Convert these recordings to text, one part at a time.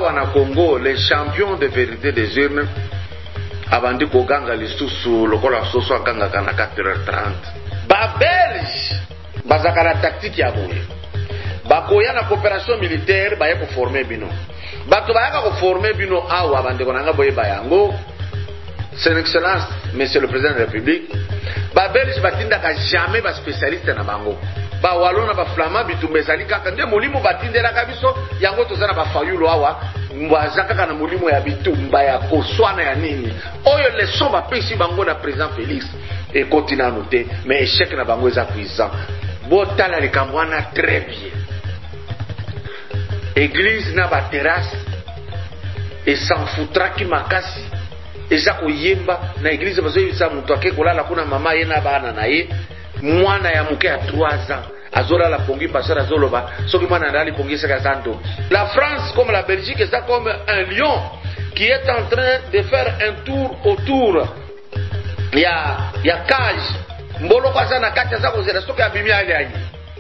awa na Congo les champions de vérité des urnes abandi koganga lisusu lokola soso akanga kana 4h30 ba Belge bazaka na tactique ya boye bakoya na coopération militaire baye ko former bino bato bayaka ko former bino awa bande konanga boye bayango son excellence monsieur le président de la République ba Belge batindaka jamais ba spécialiste na bango ba walona ba flama bitumba ezali kaka nde molimo batindelaka biso yango tozana ba fayulo awa mbazaka kana molimo ya bitumba ya koswana ya nini oyo leçon bapesi bango na président Félix et continue à noter mais échec na bango eza puissant botala likambo wana très bien église na ba terrasse et s'en foutra ki makasi eza koyemba na église bazoyisa mutu ake kolala kuna mama ye na bana na ye mwana ya muke ya 3 ans azora la pongi passer azoloba soki mwana ndali pongi seka santo. La France comme la Belgique est comme un lion qui est en train de faire un tour autour ya cage mbolo kwa sana kati za kozela soki abimia ile ayi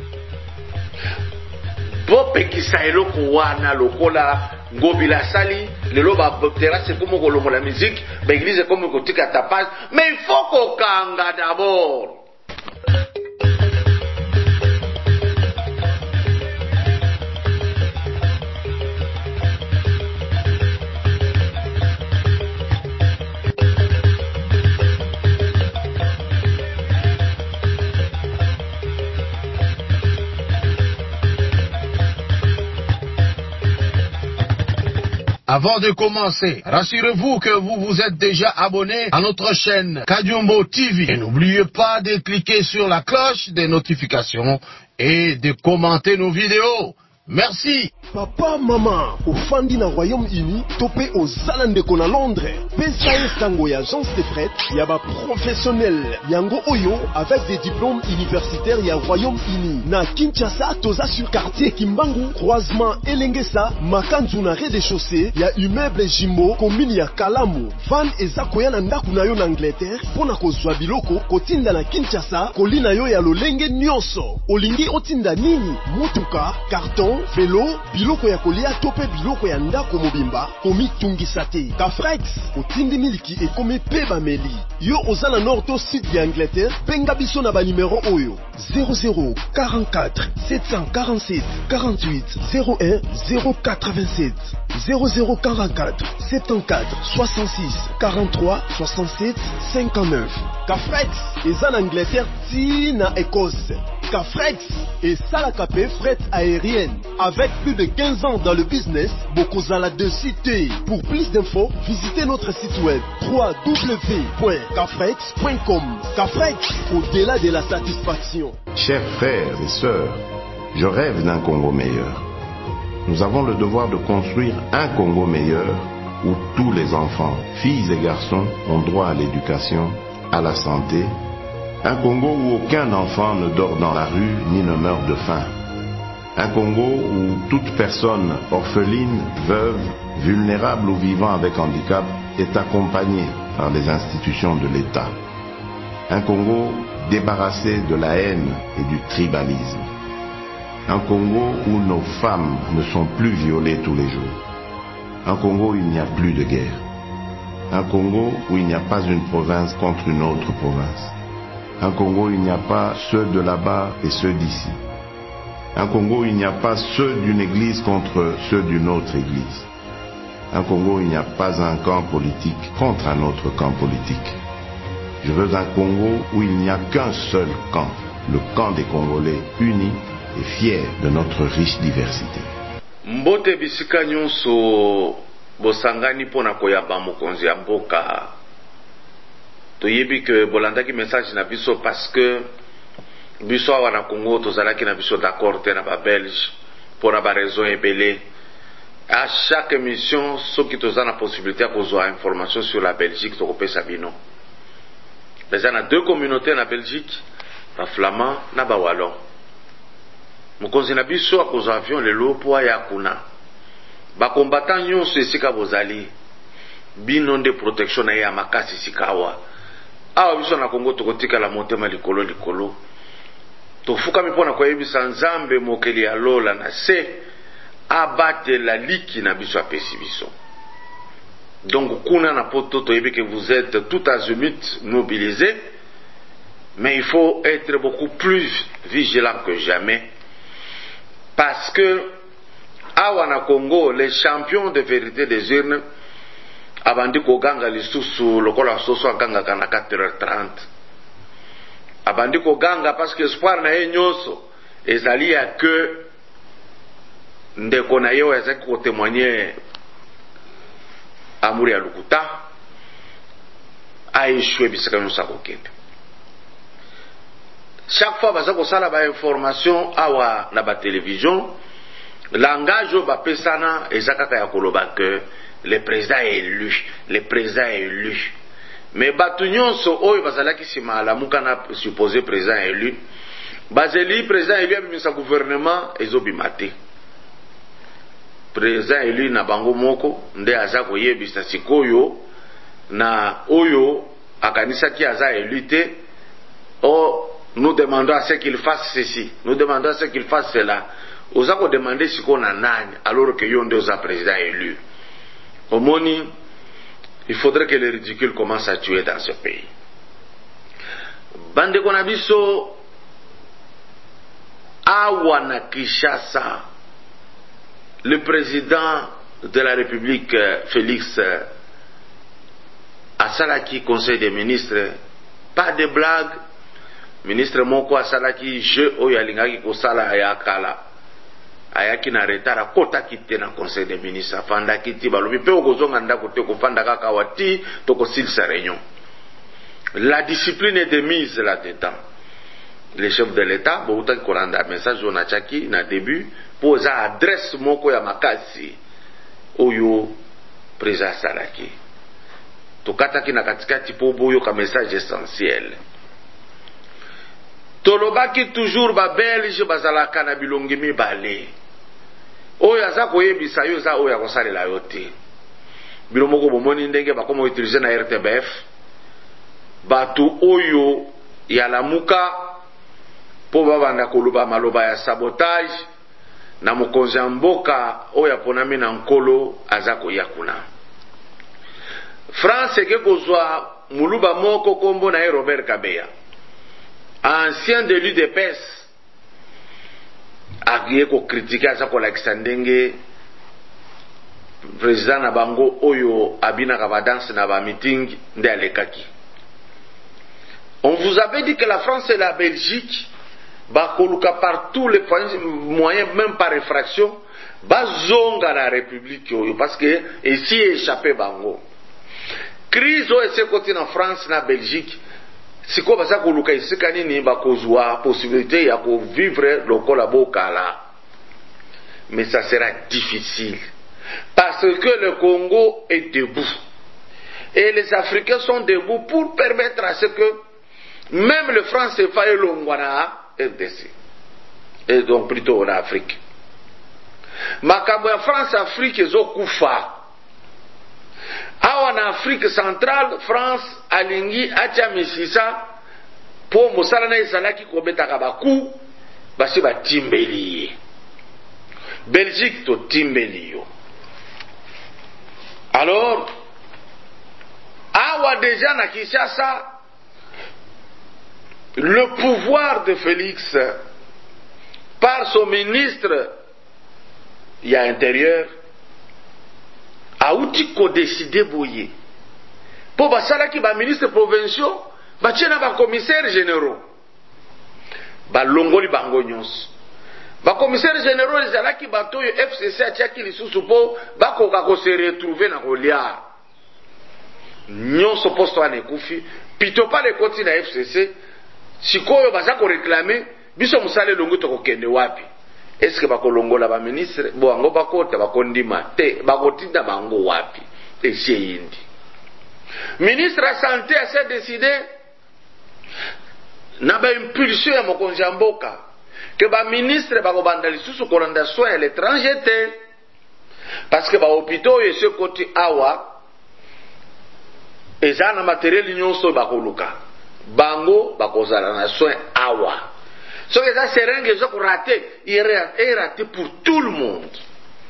bopekisa eloko wana lokola ngobila sali lelo ba terrasse comme kolongo la musique ba église comme kotika tapage mais il faut kokanga d'abord. Avant de commencer, rassurez-vous que vous vous êtes déjà abonné à notre chaîne Kadiombo TV. Et n'oubliez pas de cliquer sur la cloche des notifications et de commenter nos vidéos. Merci. Papa, maman, au fandi na Royaume-Uni, topé aux Zalandeko na Londres. PSAE Sango y agence de fret, yaba professionnel. Yango Oyo, avec des diplômes universitaires y a Royaume-Uni. Na Kinshasa, toza sur quartier Kimbangu, croisement Elengesa, Makanzu na rez-de-chaussée, y a immeuble Jimbo, commune ya Kalamu. Van eza koya na ndaku na yo na Angleterre, pona kozwa biloko, kotinda na Kinshasa, kolina yo ya lolenge nyonso. Olingi otinda nini? Mutuka, carton, vélo, biloko ya kolia tope biloko ya ndako mobimba komi tungisa te. Kafrex otindi miliki ekomi pe bameli. Yo ozala nord to sud ya Angleterre, benga biso na ba numéro oyo 00 44 747 48 01 087 00 44 74 66 43 67 59. Kafrex eza na Angleterre ti na Écosse. Kafrex et Salakapé fret aérienne. Avec plus de 15 ans dans le business, Bokozala de cité. Pour plus d'infos, visitez notre site web www.kafrex.com. Kafrex, au-delà de la satisfaction. Chers frères et sœurs, je rêve d'un Congo meilleur. Nous avons le devoir de construire un Congo meilleur où tous les enfants, filles et garçons, ont droit à l'éducation, à la santé. Un Congo où aucun enfant ne dort dans la rue ni ne meurt de faim. Un Congo où toute personne orpheline, veuve, vulnérable ou vivant avec handicap est accompagnée par les institutions de l'État. Un Congo débarrassé de la haine et du tribalisme. Un Congo où nos femmes ne sont plus violées tous les jours. Un Congo où il n'y a plus de guerre. Un Congo où il n'y a pas une province contre une autre province. Un Congo où il n'y a pas ceux de là-bas et ceux d'ici. Un Congo où il n'y a pas ceux d'une église contre ceux d'une autre église. Un Congo où il n'y a pas un camp politique contre un autre camp politique. Je veux un Congo où il n'y a qu'un seul camp, le camp des Congolais unis et fiers de notre riche diversité. Mbote bisika nyonso bosangani pona koyamba mokonzi ya mboka. Toyebi que bolandaki message na biso parce que biso awa na Congo tozalaki na biso d'accord te na ba Belge pour ba raison ebele. À chaque émission soki toza na possibilité kozwa information sur la Belgique tokopesa bino. Beza na deux communautés na Belgique, ba flamand na ba wallon. Mokonzi na biso akozwa avion lelo po ya kuna. Ba combattant nyonso esika bozali bino nde protection na ya makasi sikawa. Awa biso na Congo tokotika la motema likolo likolo. Tofuka mipona kwa yebisa Nzambe mokeli ya lola na se abatela liki na biso apesi biso. Donc kuna na poto toyebi que vous êtes tout azimut mobilisés, mais il faut être beaucoup plus vigilant que jamais, parce que awa na Congo, les champions de vérité des urnes abandi koganga lisusu lokola soso aganga na 4h30, abandi koganga parce que espoir na ye nyonso ezali ya que ndeko na yo ezaki kotémoigner amour ya lukuta aéchoué bisaka nyonso akokende. Chaque fois baza kosala ba information awa na ba télévision, langage oyo bapesana eza kaka ya koloba que le président est élu, le président est élu. Mais batu nyonso oyo bazalaki sima alamuka na supposé président élu, bazeli président élu abimisa gouvernement ezobima te. Président élu na bango moko nde aza koyebisa sikoyo na oyo akanisaki aza élu te. Oh, nous demandons à ce qu'il fasse ceci, nous demandons à ce qu'il fasse cela. Oza ko demander siko na nani alors que yo nde oza président élu. Au moni, il faudrait que le ridicule commence à tuer dans ce pays. Bande kona biso awa na Kinshasa, le président de la République Félix asalaki conseil des ministres, pas de blague. Ministre moko asalaki jeu oyo alingaki kosala ayakala, ayaki na retard akotaki te na conseil des ministres, afandaki ti balobi pe okozonga ndako te kofanda kaka wati tokosilisa réunion. La discipline est de mise là-dedans. Le chef de l'État boutaki kolanda message on achaki na début posa adresse moko ya makasi oyo président salaki tokataki na katikati po boyo ka message essentiel. Tolobaki toujours ba Belge bazalaka na bilongi mibale oyo aza koyebisa yo za oyo akosalela yo te. Bilomoko bomoni ndenge bakoma utiliser na RTBF batu oyo ya lamuka po babanda koluba maloba ya sabotage na mokonzi ya mboka oyo aponami na nkolo aza koya kuna. France eke kozwa muluba moko kombo na ye Robert Kabeya, ancien de l'UDPS, akiye ko critiquer aza kolakisa ndenge président na bango oyo abinaka ba danse na ba meeting nde alekaki. On vous avait dit que la France et la Belgique bakoluka par tous les moyens, même par effraction, bazonga la République oyo parce que ici échappé bango. Crise oyo ese koti na France na Belgique, siko baza koluka isika nini bakozwa possibilité ya ko vivre lokola bokala. Mais ça sera difficile parce que le Congo est debout et les Africains sont debout pour permettre à ce que même le franc CFA et l'ongwana RDC, et donc plutôt en Afrique. Makambo ya France Afrique ezokufa. Awa na Afrique centrale, France alingi acha misisa po mosala na ezalaki kobetaka baku basi batimbeli. Belgique to timbeli yo. Alors awa déjà na Kinshasa, le pouvoir de Félix par son ministre il y a intérieur a outi ko décider boye po basala ki ba ministre provinciaux ba tiena ba commissaires généraux ba longoli bango nyonso ba commissaires généraux ezalaki bato yo FCC atiaki lisusu po bakoka ko se retrouver na kolia nyonso posto ane kufi pito pa le koti na FCC sikoyo baza ko réclamer biso musale longo to kokende wapi. Est-ce que bakolongola ba ministre boango bakota bakondima te bakotinda bango wapi esie yindi. Ministre la santé a s'est décidé na ba impulsion ya mokonzi ya mboka que ba ministre bakobanda lisusu kolanda soin à l'étranger te parce que ba hôpitaux et ce côté awa eza na matériel nyonso bakoluka bango bakozala na soin awa. Ce que ça seringue est raté, il est raté pour tout le monde.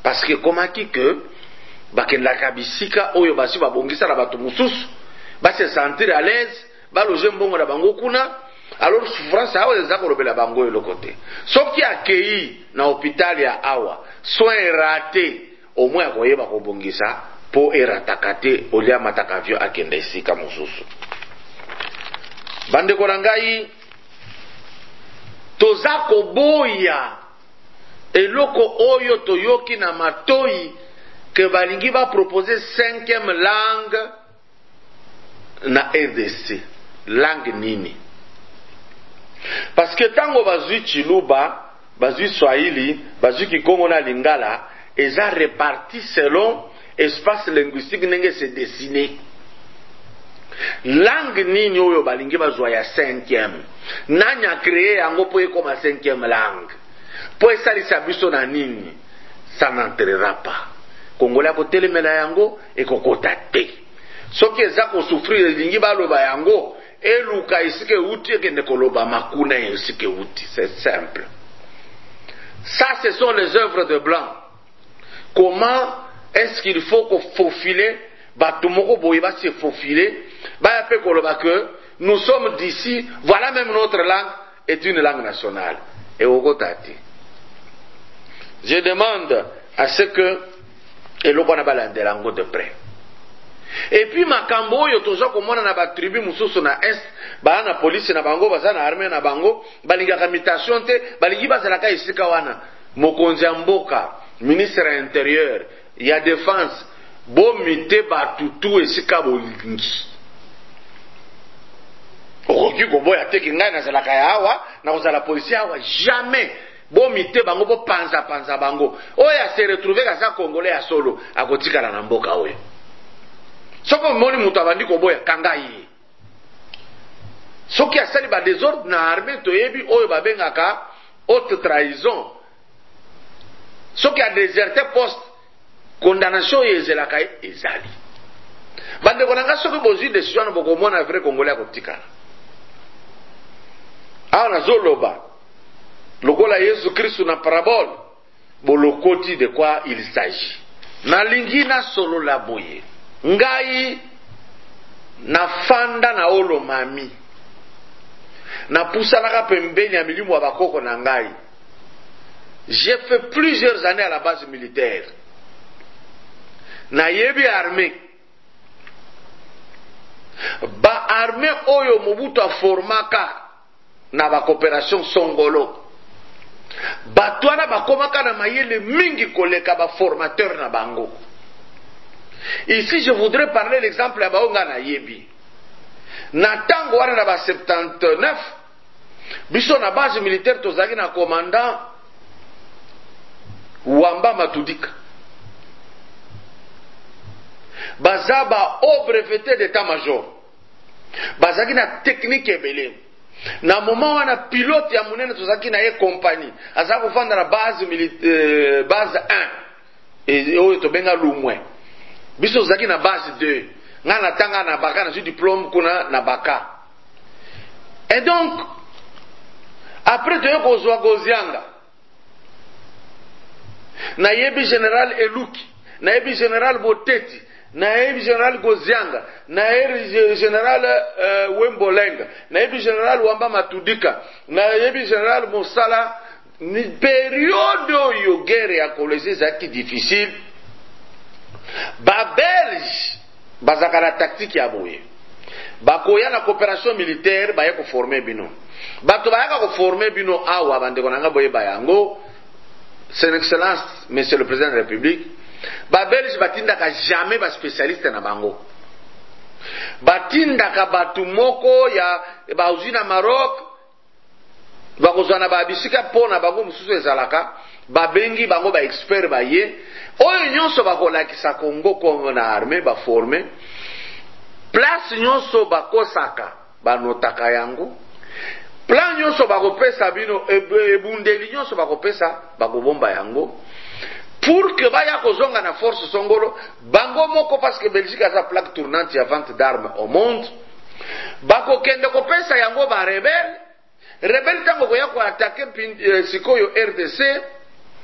parce que komaki que bakendaka bisika oyo basi babongisa na bato mosusu base sentir à l'aise baloge mbongo na bango kuna. Alors souffrance awa eza kolobela bango eloko te. Soki akei na hôpital ya awa soin raté au moins akoyeba kobongisa po erataka te olia mataka vyo akenda esika mosusu. Bandeko na ngai toza koboya eloko oyo toyoki na matoi que balingi ba proposer 5e langue na RDC. Langue nini? Parce que tango bazui Chiluba, bazui Swahili, bazui Kikongo na Lingala, eza réparti selon espace linguistique nenge se dessiner. Langue nini oyo balingi bazwa ya 5e? Nanya créé yango po ekoma 5e langue. Po esalisa biso na nini? Ça n'entrera pas. Congolais ko telemela yango ekokota te. Soki eza ko souffrir lingi baloba yango eluka isike uti ekende koloba makuna isike uti. C'est simple. Ça, ce sont les œuvres de blanc. Comment est-ce qu'il faut qu'on faufile batumoko boye ba se faufiler ba pe koloba que nous sommes d'ici, voilà même notre langue est une langue nationale. Et au côté, je demande à ce que eloko na balandelango de près. Et puis makambo oyo toza komona na ba tribu mususu na est ba na police na bango baza na armée na bango balingaka mutation te balingi bazalaka isika wana mokonzi ya mboka ministre intérieur ya défense bo mite batutu esika bolingi okoki koboya te kingai na zalaka ya awa na kozala policier awa jamais bo mite bango bo panza bango oya se retrouver kasa congolais ya solo akotikala na mboka oyo. Soko moni mutu abandi koboya kangai. Soki asali ba désordre na armée toyebi oyo babengaka haute trahison. Soki a déserté poste condamnation yezelaka ezali. Bande konanga soki bozui décision boko mona vrai congolais akotikala. Awa nazoloba lokola Yesu Kristo na parabole bolokoti de quoi il s'agit. Na lingi na solo la boye. Ngai na fanda na olo mami na pusalaka pembeni ya milimu wa bakoko na ngai. J'ai fait plusieurs années à la base militaire na yebi armée ba armée oyo Mobutu a formaka na ba coopération songolo batwana bakomaka na mayele mingi koleka ba formateur na bango. Ici, je voudrais parler l'exemple à Baonga na Yebi. Na tango wana na ba 79, biso na base militaire tozaki na commandant Wamba Matudika. Bazaba au breveté d'état-major. Bazaki na technique ebele. Na moment wana pilote ya munene tozaki na ye compagnie. Aza kufanda na base militaire base 1. Et oyo to benga lumwe. Biso zaki na base 2. Nga na tanga na baka na su diplôme kuna na baka. Et donc après to yoko zwa gozianga. Na yebi général Eluki, na yebi général Boteti, na yebi général Gozianga, na yebi général Wembolenga, na yebi général Wamba Matudika, na yebi général Mosala. Ni période yo guerre ya kolese zaki difficile. Ba Belge bazaka na tactique ya boye. Bakoya na coopération militaire ba yako former bino. Bato ba yako former bino awa bandeko nanga boye bayango. Son Excellence Monsieur le Président de la République. Ba Belge batindaka jamais ba spécialiste na bango. Batindaka batu moko ya ba uzina Maroc. Bakozana ba bisika pona bango mususu ezalaka. Ba bengi bango ba expert ba ye. Oyo nyonso bakolakisa Congo comme na armée ba former. Place nyonso bakosaka banotaka yango. Plan nyonso bakopesa bino ebundeli nyonso bakopesa bakobomba yango. Pour que baya kozonga na force songolo bango moko parce que Belgique a sa plaque tournante ya vente d'armes au monde. Bakokende kopesa yango ba rebelle. Rebelle tango koya ko attaquer sikoyo RDC.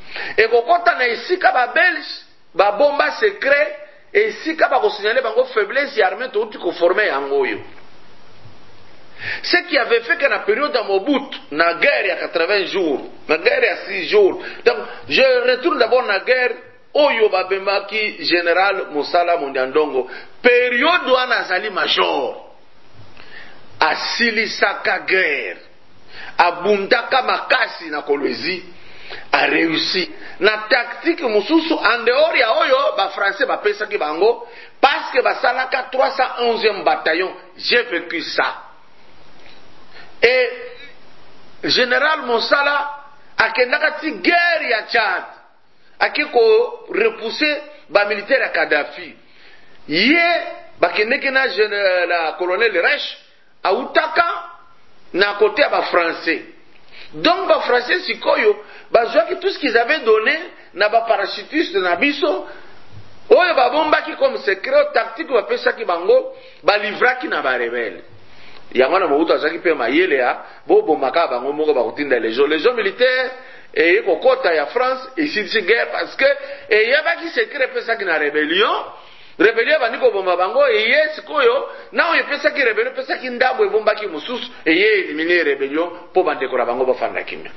ekokota na esika babelge babomba secret esika bakosignale bango faiblesse ya armée touti koforme yango oyo. Ce qui avait fait que la période de Mobutu, la guerre il y a 80 jours, la guerre il y a 6 jours. Donc, je retourne d'abord la guerre, Oyo Babemaki, général Moussala Mondiandongo, période où on a sali major, à Silisaka guerre, à Bundaka Makasi na Kolwezi, a réussi. Na tactique Moussousou, en dehors ya Oyo, ba français ba pesa ki bango, parce que ba salaka 311e bataillon, j'ai vécu ça. Et général Moussala a kendakati guerre ya Tchad a ko repousser ba militaire à Kadhafi ye ba kendeke na la colonel Reich a utaka na côté ba français. Donc ba français sikoyo ba joki tout ce qu'ils avaient donné na ba parachutiste na biso oyo ba bombaki comme secret tactique ba pesa ki bango ba livraki na ba rebelle. Yangana Mobutu azaki pe mayele ya bobo makaba bango moko bakutinda les gens militaires et kokota ya France et si guerre parce que et yabaki secret pesa ki na rébellion baniko bomba bango et yes koyo na oyo pesa ki rébellion pesa ki ndabo ebombaki mususu et ye éliminer rébellion po bandekora bango bafanda kimia.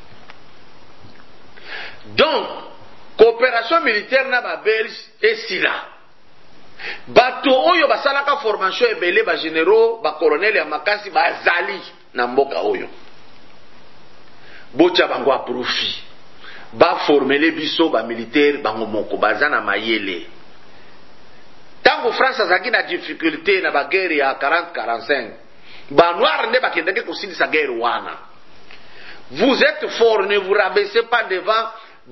Donc coopération militaire na ba Belge et sila bato oyo basalaka formation ebele ba généraux ba colonel ya makasi bazali na mboka oyo bocha bango a profit ba formele biso ba militaire bango moko bazana mayele tango France azaki na difficulté na ba guerre ya 40-45 ba noir ne bakendeke kosilisa guerre wana. Vous êtes fort, ne vous rabaissez pas devant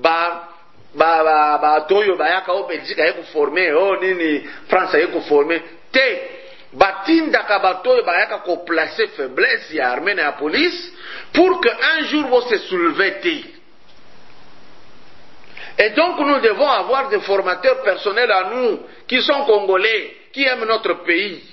toyo bayaka o Belgique ayeko former o nini France ayeko former te batinda ka batoyo bayaka ko placer faiblesse ya armée na police pour que un jour vont se soulever te. Et donc nous devons avoir des formateurs personnels à nous qui sont congolais, qui aiment notre pays.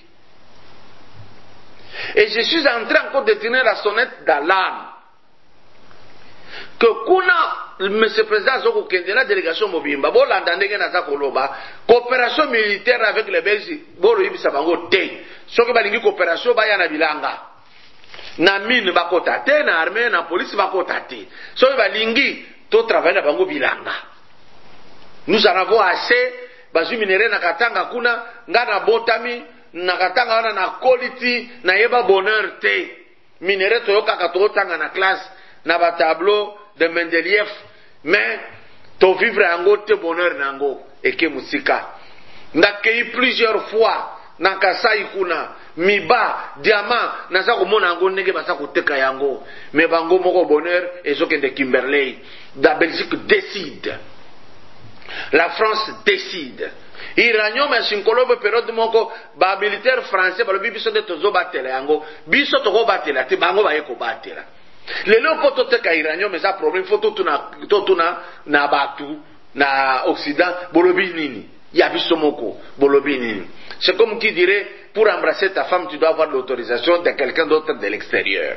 Et je suis en train encore de tenir la sonnette d'alarme que kuna Monsieur le Président Zoko Kende, la délégation Mobimba, bon l'entendez que naza koloba, coopération militaire avec les Belges, bon le yibisa bango te. Soki balingi coopération ba yana bilanga. Na mine bakota te, na armée, na police bakota te. Soki balingi to travailler na bango bilanga. Nous en avons assez, bazu minere na katanga kuna, nga na botami, na katanga wana na quality, na yeba bonheur te. Minere to yoka kato tanga na classe, na ba tableau de Mendeleev. Mais to vivre yango te bonheur nango eke musika ndakei plusieurs fois na Kasai kuna miba diamant naza komona yango ndenge basa koteka yango mais bango moko bonheur ezokende Kimberley. La Belgique décide, la France décide. Iranium et Shinkolobe période moko ba militaire français balobi biso de tozo batela yango biso toko batela te bango ba yeko batela. Les gens qui ont été iraniens, mais ça problème, il faut tout na batu, na Occident, bolobi nini. Il y a bisomoko, bolobi nini. C'est comme qui dirait, pour embrasser ta femme, tu dois avoir l'autorisation de quelqu'un d'autre de l'extérieur.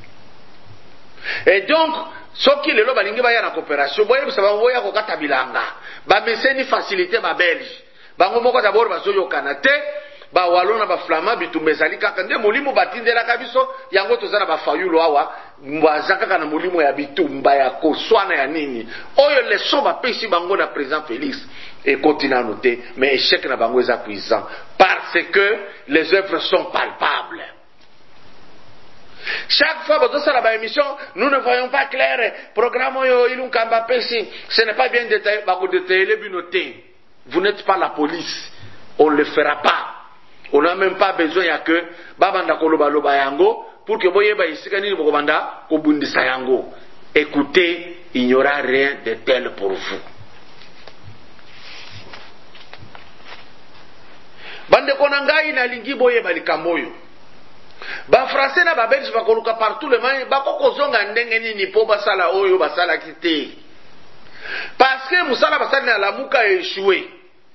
Et donc, ce qui les loba lingi ba ya na coopération, boye ça va voya ko kata bilanga. Ba meseni facilité ba belge. Bango moko d'abord ba soyo kanate. Ba walona ba flama bitumbezali kaka nde molimo batindela kabiso yango tozana ba fayulu awa mbazaka kana molimo ya bitumba ya koswana ya nini oyo leso ba pesi bango na président Félix et continue à noter mais échec na bango eza puissant parce que les œuvres sont palpables. Chaque fois que ça la émission nous ne voyons pas clair programme oyo ilunkamba pesi ce n'est pas bien détaillé ba ko détailler binoté. Vous n'êtes pas la police, on ne le fera pas. On n'a même pas besoin ya que babanda koloba loba yango pour que boyeba isika nini bokobanda kobundisa yango. Écoutez, il n'y aura rien de tel pour vous. Bande konangai na lingi boyeba likamboyo. Ba français na ba belge bakoluka partout le monde bakokozonga ndenge nini po basala oyo basala kité. Parce que musala basala na lamuka a échoué.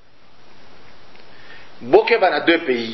Bokeba na deux pays.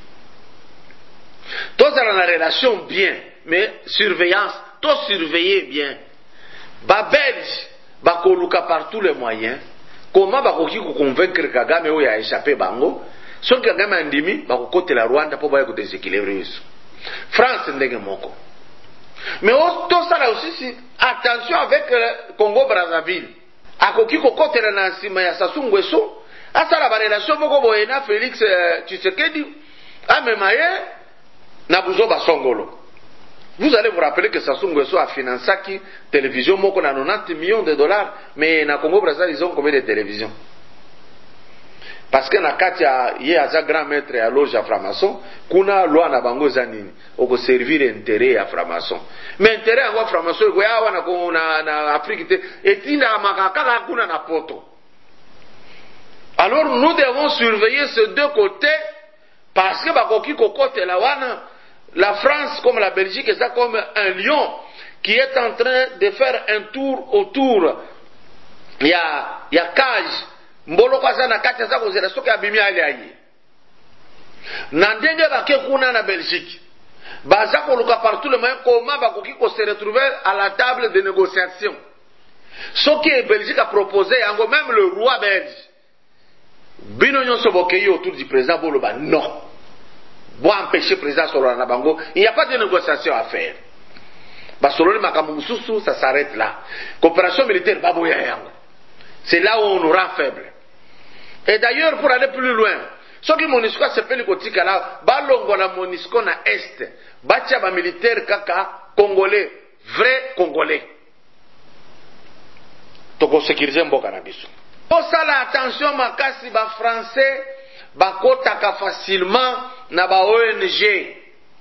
Tous ont la relation bien, mais surveillance, tous surveiller bien. Ba Belge, bakoluka par tous les moyens comment bakoki convaincre Kagame oyo a échappé bango soki Kagame andimi bakokotela Rwanda po baya kodeséquilibre biso. France ndenge moko. Mais tout ça là aussi, attention avec Congo Brazzaville. Akoki kokotela na nsima ya Sassou Nguesso, asala ba relation moko boye na Félix Tshisekedi, amemaye na Buzoba Songolo. Vous allez vous rappeler que Sassou Nguesso a financé qui télévision moko na 90 millions de dollars, mais na Congo Brazzaville ils ont combien de télévisions? Parce que na kati ya ye aza grand maître ya loge ya franc-maçon, kuna loi na bango za nini oko servir intérêt ya franc-maçon. Mais intérêt ya franc-maçon eko ya wana na Afrique te etinda makaka kuna na poto. Alors nous devons surveiller ces deux côtés parce que bakoki kokote la wana la France comme la Belgique est ça comme un lion qui est en train de faire un tour autour ya cage. Mbolo kwa sana kati za kozela soki abimi ali ayi na ndenge bake kuna na Belgique baza koluka partout le moyen comment bakoki ko se retrouver à la table de négociation soki Belgique a proposé yango même le roi belge bino nyonso bokeyi autour du président Boloba non bon empêcher président Solo na bango il n'y a pas de négociation à faire basoloni makambo mususu ça s'arrête là coopération militaire baboya yango c'est là où on nous rend faible. Et d'ailleurs, pour aller plus loin, ce qui MONUSCO s'appelle Kotika là, balongo la MONUSCO na est, batia ba militaire kaka congolais, vrai congolais. Toko sécuriser mboka na biso. Pour ça la attention makasi ba français bakotaka facilement na ba ONG.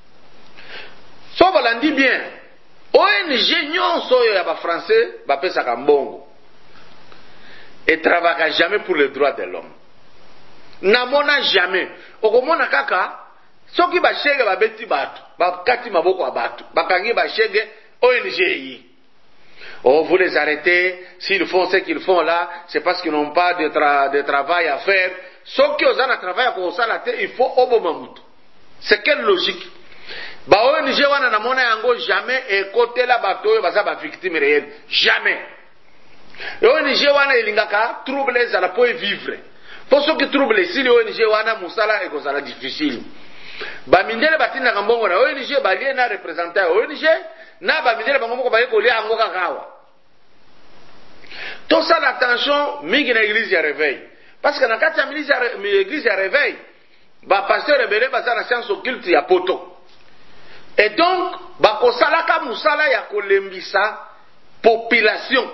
So balandi bien. ONG nyonso ya ba français ba pesa ka mbongo. Et travaille jamais pour les droits de l'homme. Namona jamais. Okomona kaka, soki ba shege ba beti batu, ba kati maboko wa batu, ba kangi ba shege ONG yi. Oh, vous les arrêtez, s'ils font ce qu'ils font là, c'est parce qu'ils n'ont pas de travail à faire. Soki ozana travail à kosala te, il faut obomamutu. C'est quelle logique? Ba ONG wana namona yango jamais ekote la bato yo baza ba victime réelle. Jamais. Et ONG wana elingaka trouble ezala po vivre. Pour ceux qui trouble si ONG wana musala ekozala difficile. Ba mindele batinda kambongo na ONG balie na représentant ONG na ba mindele bango moko baye kolia yango kakawa. Tout ça l'attention mingi na église ya réveil. Parce que na kati ya église ya réveil, ba pasteur rebele baza na science occulte ya poto. Et donc ba kosalaka musala ya kolembisa population.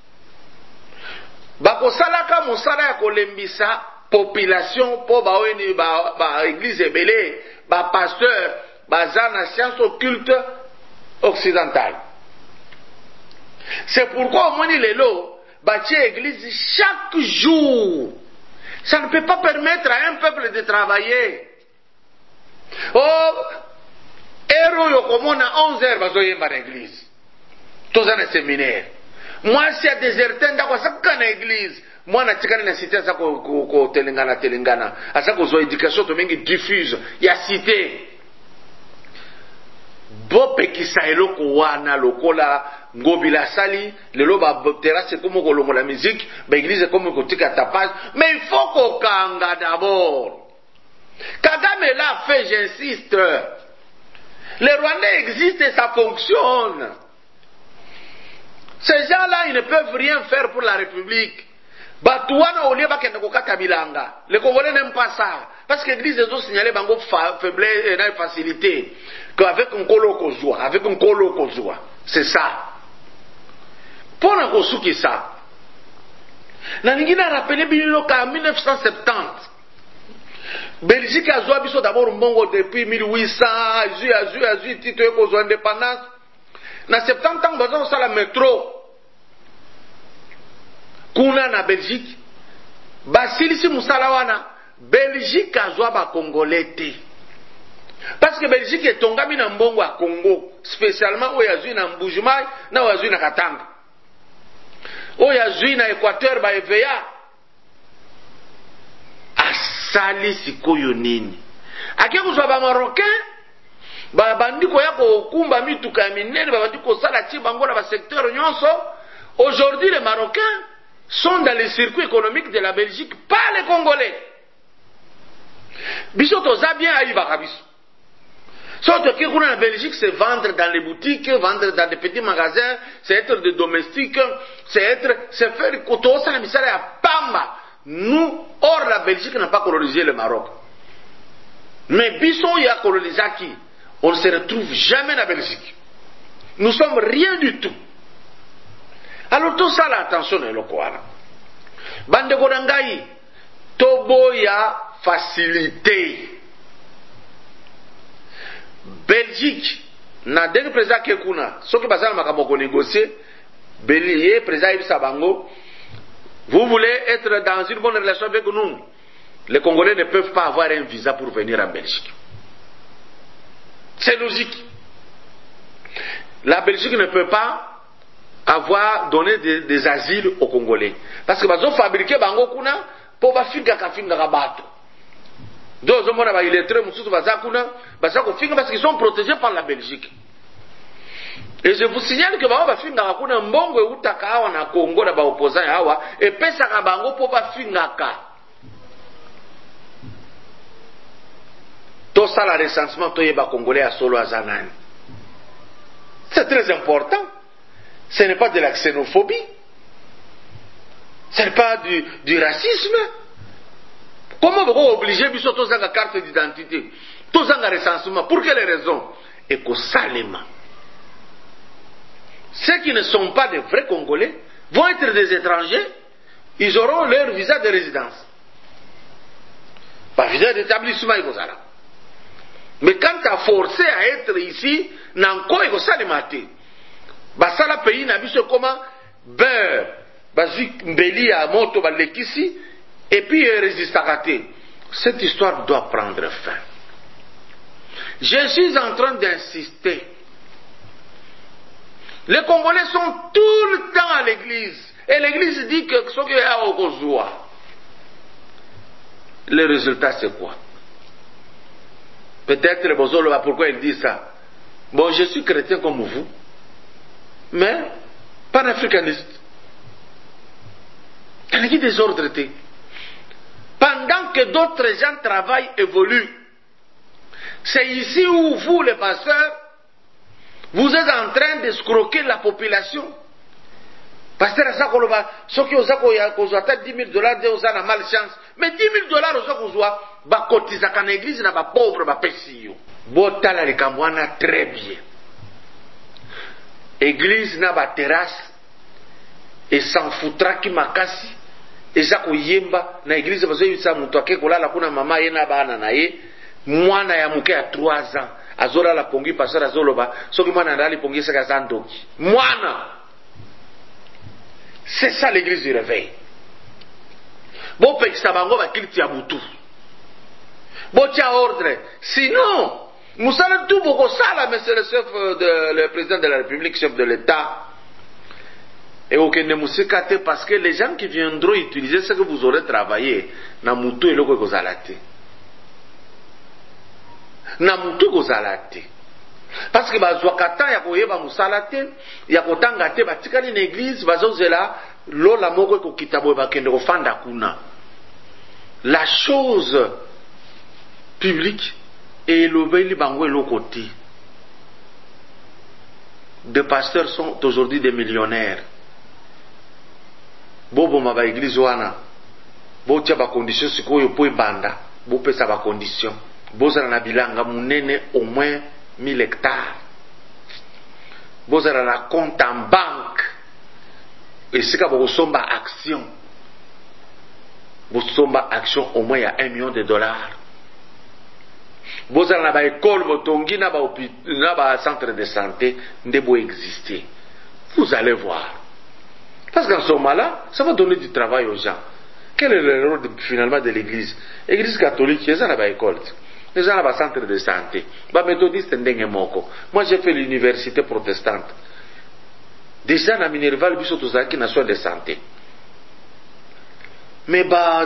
Bakosalaka mosala ya kolembisa population po baweni ba église ebele ba pasteur baza na science occulte occidentale. C'est pourquoi au moni lelo batie église chaque jour. Ça ne peut pas permettre à un peuple de travailler. Oh, héros yokomona 11h bazoyemba na église. Toza na séminaire. Moi, si a déserté, ndako saka na église. Moi, na tikana na cité ça ko telengana. Asa ko zo éducation to mengi diffuse ya cité. Bope kisa eloko wana lokola ngobila sali lelo ba terrasse comme ko longola musique, ba église comme ko tika tapage, mais il faut ko kanga d'abord. Kagame l'a fait, j'insiste. Les Rwandais existent et ça fonctionne. Ces gens-là, ils ne peuvent rien faire pour la République. Batouana au lieu bakende kokata bilanga. Les Congolais n'aiment pas ça. Parce que l'église ont signalé bango faiblesse et facilité. Qu'avec un colo kozwa. C'est ça. Pour un kosuki ça. Naningina a rappelé Biloka en 1970. Belgique a joué biso d'abord mbongo depuis 1800. Azu, titre kozwa indépendance. Na 70 ans, bazo sala métro. Kuna na Belgique. Basilisi musala wana. Belgique azwa ba Congolais te. Parce que Belgique est tongami na mbongo à Congo. Spécialement, oyazui na Mbujimai, na oyazui na Katanga. Oyazui na Équateur, ba EVA. Asali sikoyo nini. Ake kuzwa ba Marocain. Ba bandiko yako kumba mituka minene ba bandiko sala chi bango na ba secteur nyonso Aujourd'hui, les Marocains sont dans les circuits économiques de la Belgique, pas les Congolais. Biso toza bien aïba biso. Sauf que la Belgique, c'est vendre dans les boutiques, vendre dans des petits magasins, c'est être des domestiques, c'est faire koto ça misala ya pamba. Nous, hors la Belgique n'a pas colonisé le Maroc. Mais biso ya colonisé qui? On ne se retrouve jamais en Belgique. Nous sommes rien du tout. Alors tout ça, l'attention est le quoi. Bande Kodangaï, Tobo ya facilité. Belgique, na dès que président Kekuna, ce qui passe à Makamoko négocier, Bélier, président Ibsa Bango, vous voulez être dans une bonne relation avec nous. Les Congolais ne peuvent pas avoir un visa pour venir en Belgique. C'est logique. La Belgique ne peut pas avoir donné des asiles aux Congolais. Parce que ils ont fabriqué Bango Kuna pour finga bato. Donc, il est très parce qu'ils sont protégés par la Belgique. Et je vous signale que Bango finga kuna mbongo utaka hawa na Congo na ba opposants hawa et pesa ka Bango pour finga ka. Tout ça, le recensement, tout est congolais à solo à Zanani. C'est très important. Ce n'est pas de la xénophobie. Ce n'est pas du racisme. Comment vous obligez tous à carte d'identité, tous à recensement? Pour quelles raisons? Et que Salema. Ceux qui ne sont pas des vrais Congolais vont être des étrangers. Ils auront leur visa de résidence. Pas visa d'établissement, ils vont là. Mais quand tu as forcé à être ici, nanko eko salimate. Basala pays na biso comment beurre, bazi mbeli ya moto balekisi et puis résiste à rater. Cette histoire doit prendre fin. Je suis en train d'insister. Les Congolais sont tout le temps à l'église. Et l'église dit que ce qu'il y a au Kozoua. Le résultat c'est quoi? Peut-être Bozolo va pourquoi il dit ça. Bon, je suis chrétien comme vous, mais panafricaniste. Il y a des ordres. Pendant que d'autres gens travaillent, évoluent, c'est ici où vous, les pasteurs, vous êtes en train d'escroquer la population. Pasteur, ceux qui ont 10 $, ils ont malchance. Mais 10 000 $, ils ont cotisé dans l'église, ils ont pauvres, ils ont péché. Botala les Kambouana très bien. Église n'a pas terrasse, et s'en foutra qui m'a cassé. Et ça, yemba, na église, parce que ça, moutoake, kola la kuna mama, yena ba ananaye, mwana ya muke à 3 ans. Azola la pongi, pasteur azoloba, soki mwana ndali pongi, c'est kazandoki. Mwana! C'est ça l'église du réveil. Bon, Peksabango va qu'il tient boutou. Bon, tiens ordre. Sinon, nous allons tout beaucoup ça là, monsieur le président de la République, chef de l'État. Et aucun ne moussicate parce que les gens qui viendront utiliser ce que vous aurez travaillé, na moutou et le gozalate. Na moutou gozalate. Parce que bazwakata ya koyeba musala te ya kotanga te batikali na église bazozela lola moko ko kitabo bakende kofanda kuna. La chose publique et l'obéli bango le côté. Des pasteurs sont aujourd'hui des millionnaires. Bobo ma ba église wana. Bo tia ba condition sikoyo po banda. Bo pesa ba condition. Bozala na bilanga munene au moins 1000 hectares. Vous avez un compte en banque. Et c'est que vous sommes en action. Vous sommes en action au moins il y a $1 million. Vous avez une école, un centre de santé, ne peut exister. Vous allez voir. Parce qu'en ce moment-là, ça va donner du travail aux gens. Quel est le rôle finalement de l'église? L'église catholique, ils ont une école. Les gens ont un centre de santé. Méthodiste, moi j'ai fait l'université protestante. Déjà, dans Minerval, il y a un soin de santé. Mais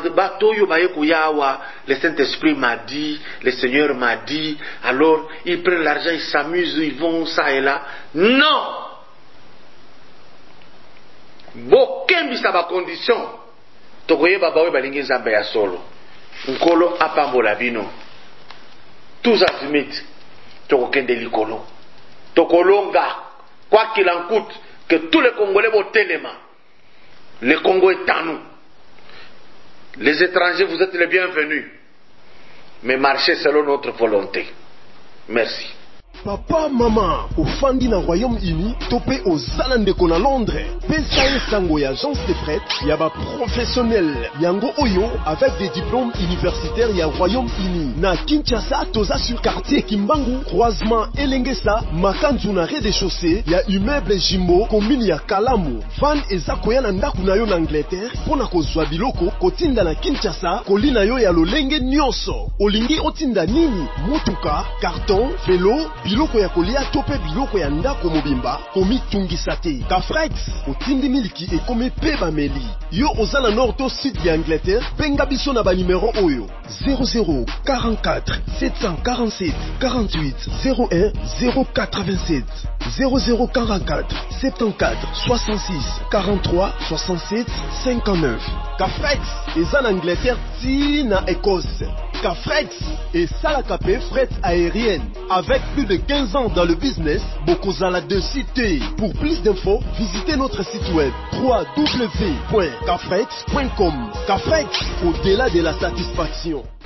le Saint-Esprit m'a dit, le Seigneur m'a dit, alors ils prennent l'argent, ils s'amusent, ils vont ça et là. Non! bokembisa bacondition tokoyeba baoyo balingi nzambe ya solo nkolo apambola bino tous azimuts tokokende likolo tokolonga quoi qu'il en coûte que tous les Congolais botelema. Le Congo est à nous. Les étrangers, vous êtes les bienvenus, mais marchez selon notre volonté. Merci. Papa, maman, au Fandi na Royaume-Uni, topé aux Zalandeko na Londres. PSAE Sango ya agence de fret, yaba professionnel. Yango Oyo, avec des diplômes universitaires ya Royaume-Uni. Na Kinshasa, toza sur quartier Kimbangu, croisement Elengesa, Makanzu na rez-de-chaussée, ya immeuble Jimbo, commune ya Kalamu. Van ezakoya na ndaku na yo na Angleterre, pona kozwa biloko, kotinda na Kinshasa, kolina yo ya lolenge nyonso. Olingi otinda nini? Mutuka, carton, vélo, biloko ya kolia tope biloko ya ndako mobimba komi tungisa te. Kafrex otindi miliki ekomi pe bameli. Yo ozala nord to sud ya Angleterre, benga biso na ba numero oyo 0044 747 48 01 087 0044 74 66 43 67 59. Kafrex eza na Angleterre ti na Écosse. Kafrex et Salakapé fret aérienne. Avec plus de 15 ans dans le business, Bokozala de cité. Pour plus d'infos, visitez notre site web www.kafrex.com. Kafrex, au-delà de la satisfaction.